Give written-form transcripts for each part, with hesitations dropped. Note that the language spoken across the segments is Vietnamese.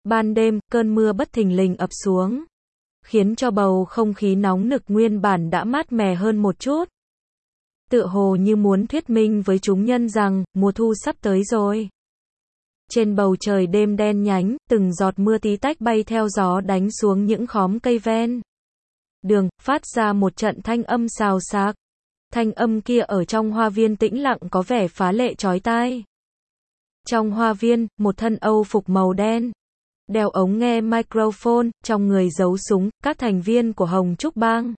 Ban đêm, cơn mưa bất thình lình ập xuống, khiến cho bầu không khí nóng nực nguyên bản đã mát mẻ hơn một chút. Tựa hồ như muốn thuyết minh với chúng nhân rằng, mùa thu sắp tới rồi. Trên bầu trời đêm đen nhánh, từng giọt mưa tí tách bay theo gió đánh xuống những khóm cây ven đường, phát ra một trận thanh âm xào xạc. Thanh âm kia ở trong hoa viên tĩnh lặng có vẻ phá lệ chói tai. Trong hoa viên, một thân Âu phục màu đen, đeo ống nghe microphone, trong người giấu súng, các thành viên của Hồng Trúc Bang.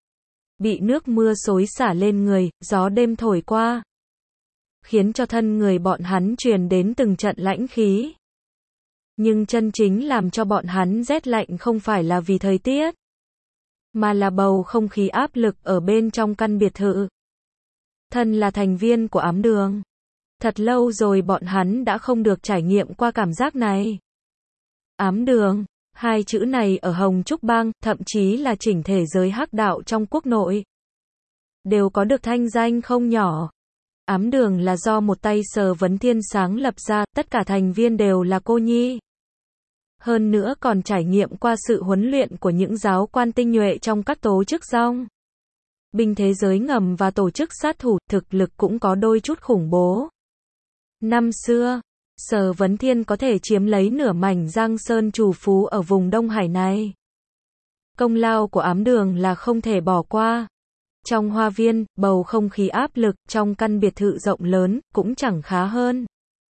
Bị nước mưa xối xả lên người, gió đêm thổi qua, khiến cho thân người bọn hắn truyền đến từng trận lãnh khí. Nhưng chân chính làm cho bọn hắn rét lạnh không phải là vì thời tiết, mà là bầu không khí áp lực ở bên trong căn biệt thự. Thân là thành viên của ám đường, thật lâu rồi bọn hắn đã không được trải nghiệm qua cảm giác này. Ám đường, hai chữ này ở Hồng Trúc Bang, thậm chí là chỉnh thể giới hắc đạo trong quốc nội, đều có được thanh danh không nhỏ. Ám đường là do một tay Sở Vấn Thiên sáng lập ra, tất cả thành viên đều là cô nhi. Hơn nữa còn trải nghiệm qua sự huấn luyện của những giáo quan tinh nhuệ trong các tổ chức dong binh thế giới ngầm và tổ chức sát thủ, thực lực cũng có đôi chút khủng bố. Năm xưa, Sở Vấn Thiên có thể chiếm lấy nửa mảnh Giang Sơn trù phú ở vùng Đông Hải này. Công lao của ám đường là không thể bỏ qua. Trong hoa viên, bầu không khí áp lực, trong căn biệt thự rộng lớn, cũng chẳng khá hơn.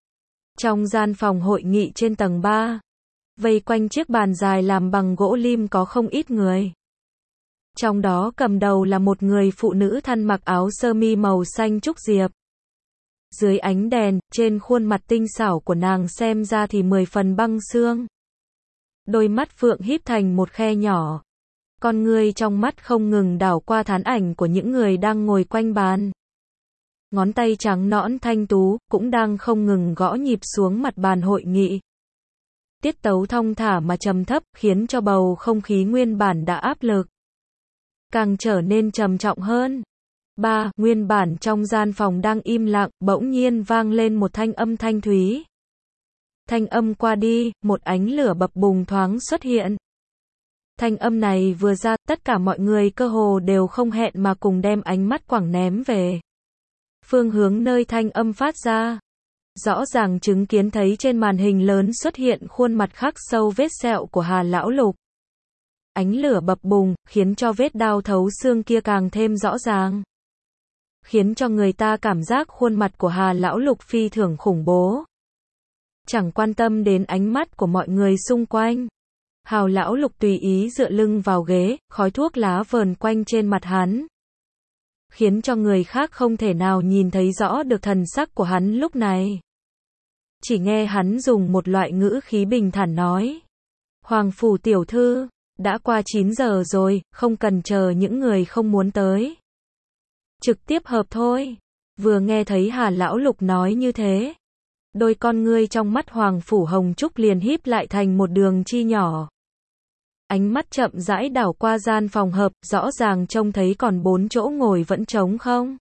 Trong gian phòng hội nghị trên tầng 3, vây quanh chiếc bàn dài làm bằng gỗ lim có không ít người. Trong đó cầm đầu là một người phụ nữ thân mặc áo sơ mi màu xanh trúc diệp. Dưới ánh đèn, trên khuôn mặt tinh xảo của nàng xem ra thì 10 phần băng xương. Đôi mắt phượng híp thành một khe nhỏ. Con người trong mắt không ngừng đảo qua thán ảnh của những người đang ngồi quanh bàn. Ngón tay trắng nõn thanh tú, cũng đang không ngừng gõ nhịp xuống mặt bàn hội nghị. Tiết tấu thong thả mà trầm thấp, khiến cho bầu không khí nguyên bản đã áp lực càng trở nên trầm trọng hơn. Nguyên bản trong gian phòng đang im lặng, bỗng nhiên vang lên một thanh âm thanh thúy. Thanh âm qua đi, một ánh lửa bập bùng thoáng xuất hiện. Thanh âm này vừa ra, tất cả mọi người cơ hồ đều không hẹn mà cùng đem ánh mắt quẳng ném về phương hướng nơi thanh âm phát ra. Rõ ràng chứng kiến thấy trên màn hình lớn xuất hiện khuôn mặt khắc sâu vết sẹo của Hà Lão Lục. Ánh lửa bập bùng, khiến cho vết đao thấu xương kia càng thêm rõ ràng. Khiến cho người ta cảm giác khuôn mặt của Hà Lão Lục phi thường khủng bố. Chẳng quan tâm đến ánh mắt của mọi người xung quanh. Hà Lão Lục tùy ý dựa lưng vào ghế, khói thuốc lá vờn quanh trên mặt hắn. Khiến cho người khác không thể nào nhìn thấy rõ được thần sắc của hắn lúc này. Chỉ nghe hắn dùng một loại ngữ khí bình thản nói. Hoàng phủ tiểu thư, đã qua 9 giờ rồi, không cần chờ những người không muốn tới. Trực tiếp hợp thôi. Vừa nghe thấy Hà Lão Lục nói như thế, đôi con ngươi trong mắt Hoàng phủ Hồng Trúc liền híp lại thành một đường chi nhỏ. Ánh mắt chậm rãi đảo qua gian phòng hợp, rõ ràng trông thấy còn 4 chỗ ngồi vẫn trống không.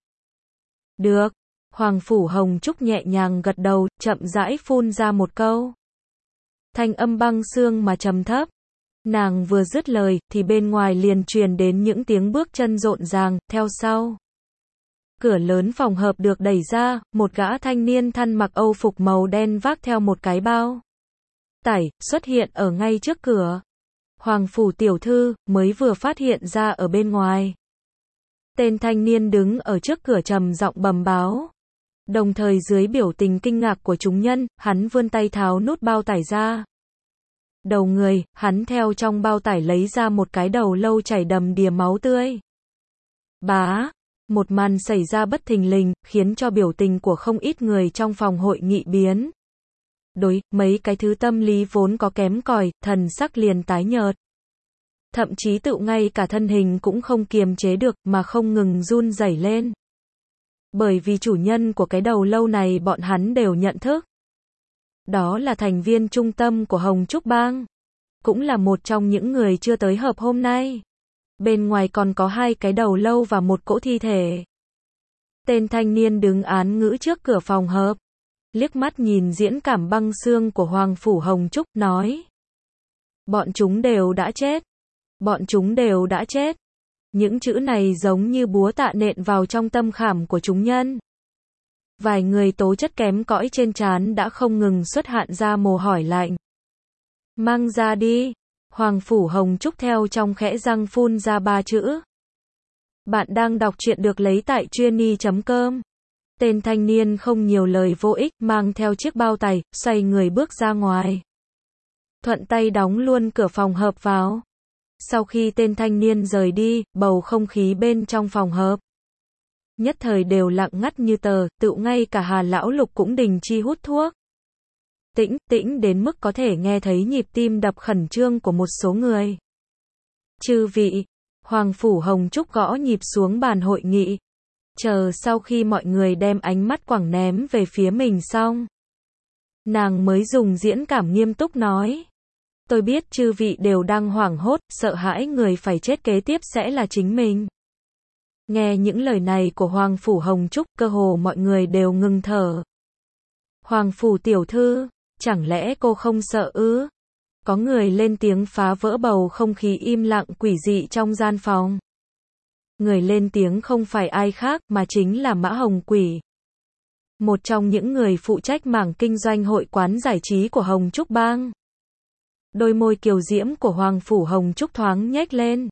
Được. Hoàng phủ Hồng Trúc nhẹ nhàng gật đầu, chậm rãi phun ra một câu. Thanh âm băng xương mà trầm thấp. Nàng vừa dứt lời, thì bên ngoài liền truyền đến những tiếng bước chân rộn ràng, theo sau. Cửa lớn phòng hợp được đẩy ra, một gã thanh niên thân mặc Âu phục màu đen vác theo một cái bao tải, xuất hiện ở ngay trước cửa. Hoàng phủ tiểu thư, mới vừa phát hiện ra ở bên ngoài. Tên thanh niên đứng ở trước cửa trầm giọng bẩm báo. Đồng thời dưới biểu tình kinh ngạc của chúng nhân, hắn vươn tay tháo nút bao tải ra. Đầu người, hắn theo trong bao tải lấy ra một cái đầu lâu chảy đầm đìa máu tươi. Một màn xảy ra bất thình lình, khiến cho biểu tình của không ít người trong phòng hội nghị biến đổi, mấy cái thứ tâm lý vốn có kém cỏi, thần sắc liền tái nhợt. Thậm chí tự ngay cả thân hình cũng không kiềm chế được, mà không ngừng run rẩy lên. Bởi vì chủ nhân của cái đầu lâu này bọn hắn đều nhận thức. Đó là thành viên trung tâm của Hồng Trúc Bang. Cũng là một trong những người chưa tới họp hôm nay. Bên ngoài còn có 2 cái đầu lâu và một cỗ thi thể. Tên thanh niên đứng án ngữ trước cửa phòng họp, liếc mắt nhìn diễn cảm băng xương của Hoàng phủ Hồng Trúc, nói. Bọn chúng đều đã chết. Bọn chúng đều đã chết. Những chữ này giống như búa tạ nện vào trong tâm khảm của chúng nhân. Vài người tố chất kém cỏi trên trán đã không ngừng xuất hạn ra mồ hôi lạnh. Mang ra đi. Hoàng Phủ Hồng Trúc theo trong khẽ răng phun ra 3 chữ. Bạn đang đọc truyện được lấy tại truyenee.com. Tên thanh niên không nhiều lời vô ích, mang theo chiếc bao tải, xoay người bước ra ngoài. Thuận tay đóng luôn cửa phòng hợp vào. Sau khi tên thanh niên rời đi, bầu không khí bên trong phòng hợp nhất thời đều lặng ngắt như tờ, tựu ngay cả Hà Lão Lục cũng đình chi hút thuốc. Tĩnh, tĩnh đến mức có thể nghe thấy nhịp tim đập khẩn trương của một số người. Chư vị, Hoàng Phủ Hồng Trúc gõ nhịp xuống bàn hội nghị. Chờ sau khi mọi người đem ánh mắt quẳng ném về phía mình xong, nàng mới dùng diễn cảm nghiêm túc nói. Tôi biết chư vị đều đang hoảng hốt, sợ hãi người phải chết kế tiếp sẽ là chính mình. Nghe những lời này của Hoàng Phủ Hồng Trúc, cơ hồ mọi người đều ngừng thở. Hoàng Phủ tiểu thư, chẳng lẽ cô không sợ ư? Có người lên tiếng phá vỡ bầu không khí im lặng quỷ dị trong gian phòng. Người lên tiếng không phải ai khác mà chính là Mã Hồng Quỷ. Một trong những người phụ trách mảng kinh doanh hội quán giải trí của Hồng Trúc Bang. Đôi môi kiều diễm của Hoàng Phủ Hồng Trúc thoáng nhếch lên.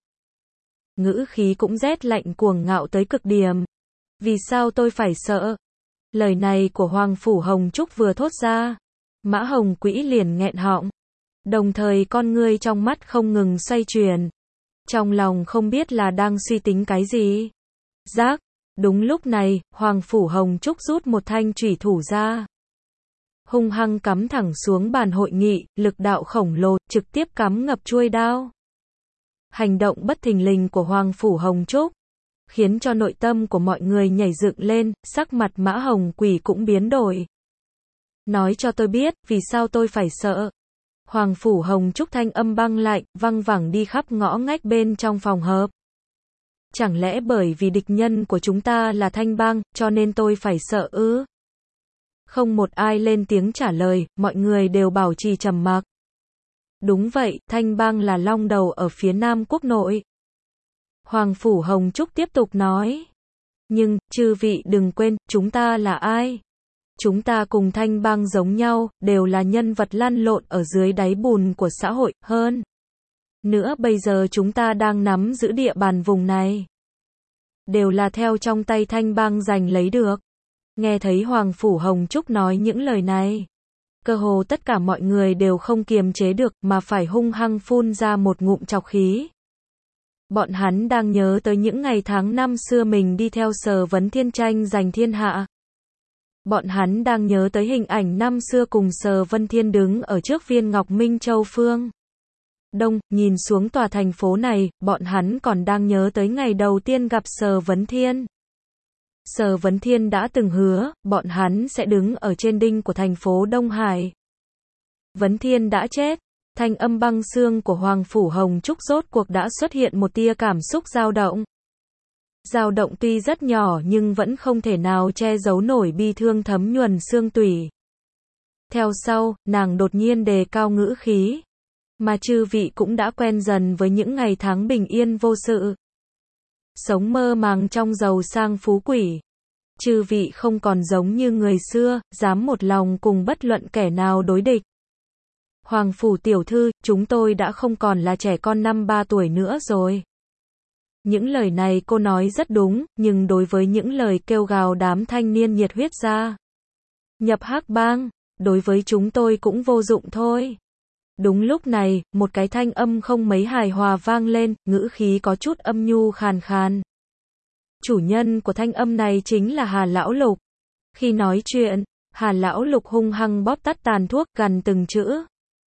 Ngữ khí cũng rét lạnh cuồng ngạo tới cực điểm. Vì sao tôi phải sợ? Lời này của Hoàng Phủ Hồng Trúc vừa thốt ra, Mã Hồng Quỷ liền nghẹn họng. Đồng thời con ngươi trong mắt không ngừng xoay chuyển. Trong lòng không biết là đang suy tính cái gì. Rác, đúng lúc này, Hoàng Phủ Hồng Trúc rút một thanh chủy thủ ra. Hung hăng cắm thẳng xuống bàn hội nghị, lực đạo khổng lồ, trực tiếp cắm ngập chuôi đao. Hành động bất thình lình của Hoàng Phủ Hồng Trúc khiến cho nội tâm của mọi người nhảy dựng lên, sắc mặt Mã Hồng Quỷ cũng biến đổi. Nói cho tôi biết, vì sao tôi phải sợ? Hoàng Phủ Hồng Trúc thanh âm băng lạnh, văng vẳng đi khắp ngõ ngách bên trong phòng họp. Chẳng lẽ bởi vì địch nhân của chúng ta là Thanh Bang, cho nên tôi phải sợ ư? Không một ai lên tiếng trả lời, mọi người đều bảo trì trầm mặc. Đúng vậy, Thanh Bang là long đầu ở phía Nam quốc nội. Hoàng Phủ Hồng Trúc tiếp tục nói. Nhưng, chư vị đừng quên, chúng ta là ai? Chúng ta cùng Thanh Bang giống nhau, đều là nhân vật lăn lộn ở dưới đáy bùn của xã hội, hơn nữa bây giờ chúng ta đang nắm giữ địa bàn vùng này. Đều là theo trong tay Thanh Bang giành lấy được. Nghe thấy Hoàng Phủ Hồng Trúc nói những lời này, cơ hồ tất cả mọi người đều không kiềm chế được mà phải hung hăng phun ra một ngụm trọc khí. Bọn hắn đang nhớ tới những ngày tháng năm xưa mình đi theo Sở Vấn Thiên tranh giành thiên hạ. Bọn hắn đang nhớ tới hình ảnh năm xưa cùng Sở Vân Thiên đứng ở trước viên ngọc Minh Châu Phương Đông, nhìn xuống tòa thành phố này, bọn hắn còn đang nhớ tới ngày đầu tiên gặp Sở Vấn Thiên. Sở Vấn Thiên đã từng hứa, bọn hắn sẽ đứng ở trên đinh của thành phố Đông Hải. Vấn Thiên đã chết. Thanh âm băng xương của Hoàng Phủ Hồng Trúc rốt cuộc đã xuất hiện một tia cảm xúc dao động. Dao động tuy rất nhỏ nhưng vẫn không thể nào che giấu nổi bi thương thấm nhuần xương tủy. Theo sau, nàng đột nhiên đề cao ngữ khí. Mà chư vị cũng đã quen dần với những ngày tháng bình yên vô sự. Sống mơ màng trong giàu sang phú quỷ. Chư vị không còn giống như người xưa, dám một lòng cùng bất luận kẻ nào đối địch. Hoàng Phủ tiểu thư, chúng tôi đã không còn là trẻ con năm 3 tuổi nữa rồi. Những lời này cô nói rất đúng, nhưng đối với những lời kêu gào đám thanh niên nhiệt huyết ra nhập Hắc Bang, đối với chúng tôi cũng vô dụng thôi. Đúng lúc này, một cái thanh âm không mấy hài hòa vang lên, ngữ khí có chút âm nhu khàn khàn. Chủ nhân của thanh âm này chính là Hà Lão Lục. Khi nói chuyện, Hà Lão Lục hung hăng bóp tắt tàn thuốc, gằn từng chữ.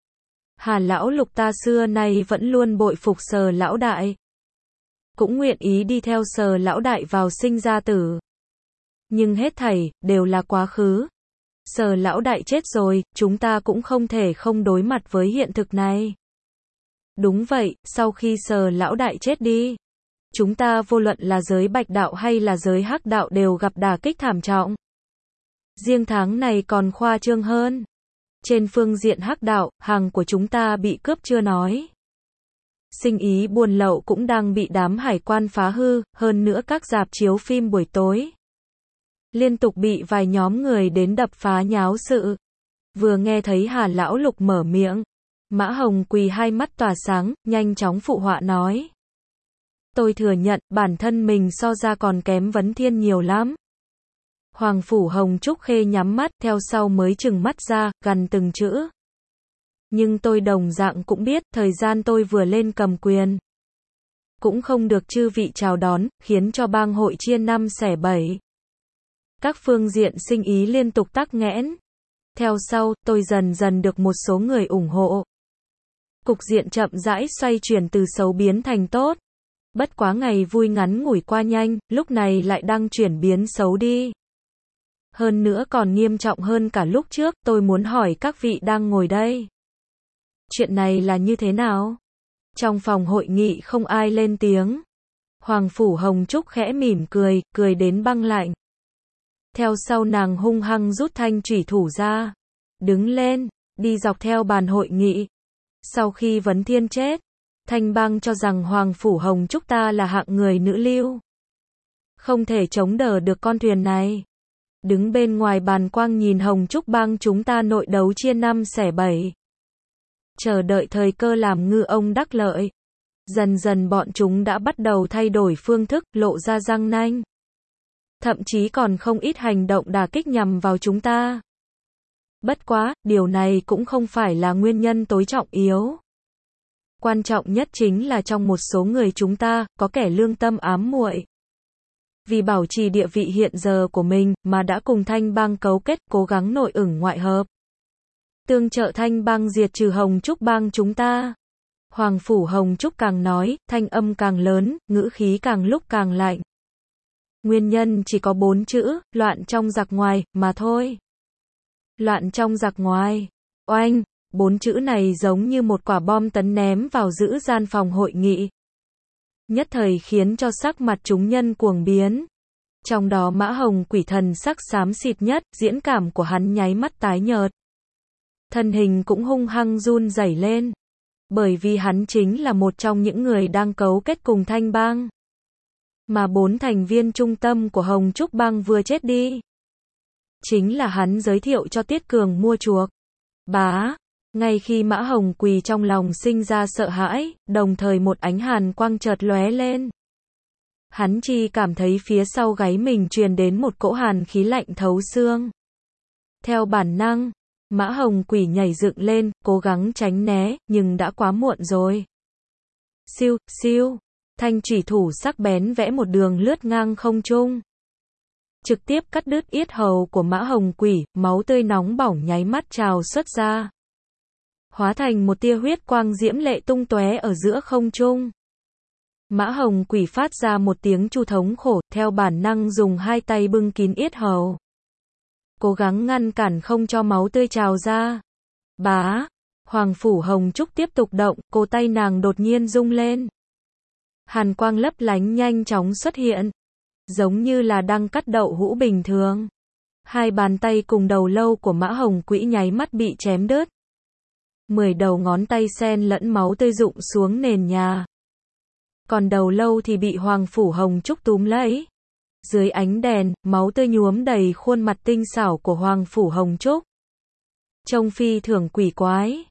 Hà Lão Lục ta xưa nay vẫn luôn bội phục Sở lão đại. Cũng nguyện ý đi theo Sở lão đại vào sinh ra tử. Nhưng hết thảy, đều là quá khứ. Sở lão đại chết rồi, chúng ta cũng không thể không đối mặt với hiện thực này. Đúng vậy, sau khi Sở lão đại chết đi, chúng ta vô luận là giới Bạch đạo hay là giới Hắc đạo đều gặp đả kích thảm trọng. Riêng tháng này còn khoa trương hơn. Trên phương diện hắc đạo, hàng của chúng ta bị cướp chưa nói. Sinh ý buôn lậu cũng đang bị đám hải quan phá hư, hơn nữa các rạp chiếu phim buổi tối liên tục bị vài nhóm người đến đập phá nháo sự. Vừa nghe thấy Hà Lão Lục mở miệng, Mã Hồng Quỳ hai mắt tỏa sáng, nhanh chóng phụ họa nói. Tôi thừa nhận, bản thân mình so ra còn kém Vấn Thiên nhiều lắm. Hoàng Phủ Hồng Trúc Khê nhắm mắt, theo sau mới trừng mắt ra, gằn từng chữ. Nhưng tôi đồng dạng cũng biết, thời gian tôi vừa lên cầm quyền cũng không được chư vị chào đón, khiến cho bang hội chia năm xẻ bảy. Các phương diện sinh ý liên tục tắc nghẽn. Theo sau, tôi dần dần được một số người ủng hộ. Cục diện chậm rãi xoay chuyển từ xấu biến thành tốt. Bất quá ngày vui ngắn ngủi qua nhanh, lúc này lại đang chuyển biến xấu đi. Hơn nữa còn nghiêm trọng hơn cả lúc trước, tôi muốn hỏi các vị đang ngồi đây. Chuyện này là như thế nào? Trong phòng hội nghị không ai lên tiếng. Hoàng Phủ Hồng Trúc khẽ mỉm cười, cười đến băng lạnh. Theo sau nàng hung hăng rút thanh chủy thủ ra. Đứng lên, đi dọc theo bàn hội nghị. Sau khi Vấn Thiên chết, Thanh Bang cho rằng Hoàng Phủ Hồng Trúc ta là hạng người nữ lưu. Không thể chống đỡ được con thuyền này. Đứng bên ngoài bàn quang nhìn Hồng Trúc Bang chúng ta nội đấu chia năm xẻ bảy. Chờ đợi thời cơ làm ngư ông đắc lợi. Dần dần bọn chúng đã bắt đầu thay đổi phương thức, lộ ra răng nanh. Thậm chí còn không ít hành động đả kích nhằm vào chúng ta. Bất quá, điều này cũng không phải là nguyên nhân tối trọng yếu. Quan trọng nhất chính là trong một số người chúng ta, có kẻ lương tâm ám muội. Vì bảo trì địa vị hiện giờ của mình, mà đã cùng Thanh Bang cấu kết, cố gắng nội ửng ngoại hợp. Tương trợ Thanh Bang diệt trừ Hồng Trúc Bang chúng ta. Hoàng Phủ Hồng Trúc càng nói, thanh âm càng lớn, ngữ khí càng lúc càng lạnh. Nguyên nhân chỉ có 4 chữ, loạn trong giặc ngoài, mà thôi. Loạn trong giặc ngoài. Oanh, 4 chữ này giống như một quả bom tấn ném vào giữa gian phòng hội nghị. Nhất thời khiến cho sắc mặt chúng nhân cuồng biến. Trong đó Mã Hồng Quỷ thần sắc xám xịt nhất, diễn cảm của hắn nháy mắt tái nhợt. Thân hình cũng hung hăng run rẩy lên. Bởi vì hắn chính là một trong những người đang cấu kết cùng Thanh Bang. Mà 4 thành viên trung tâm của Hồng Trúc Bang vừa chết đi. Chính là hắn giới thiệu cho Tiết Cường mua chuộc. Bá, ngay khi Mã Hồng Quỳ trong lòng sinh ra sợ hãi, đồng thời một ánh hàn quang chợt lóe lên. Hắn chỉ cảm thấy phía sau gáy mình truyền đến một cỗ hàn khí lạnh thấu xương. Theo bản năng, Mã Hồng Quỳ nhảy dựng lên, cố gắng tránh né, nhưng đã quá muộn rồi. Siêu, siêu, thanh chủy thủ sắc bén vẽ một đường lướt ngang không trung. Trực tiếp cắt đứt yết hầu của Mã Hồng Quỷ, máu tươi nóng bỏng nháy mắt trào xuất ra. Hóa thành một tia huyết quang diễm lệ tung tóe ở giữa không trung. Mã Hồng Quỷ phát ra một tiếng chu thống khổ, theo bản năng dùng hai tay bưng kín yết hầu. Cố gắng ngăn cản không cho máu tươi trào ra. Bá, Hoàng Phủ Hồng Trúc tiếp tục động, cổ tay nàng đột nhiên rung lên. Hàn quang lấp lánh nhanh chóng xuất hiện. Giống như là đang cắt đậu hũ bình thường. Hai bàn tay cùng đầu lâu của Mã Hồng Quỷ nháy mắt bị chém đứt. 10 đầu ngón tay xen lẫn máu tươi rụng xuống nền nhà. Còn đầu lâu thì bị Hoàng Phủ Hồng Trúc túm lấy. Dưới ánh đèn, máu tươi nhuốm đầy khuôn mặt tinh xảo của Hoàng Phủ Hồng Trúc. Trông phi thường quỷ quái.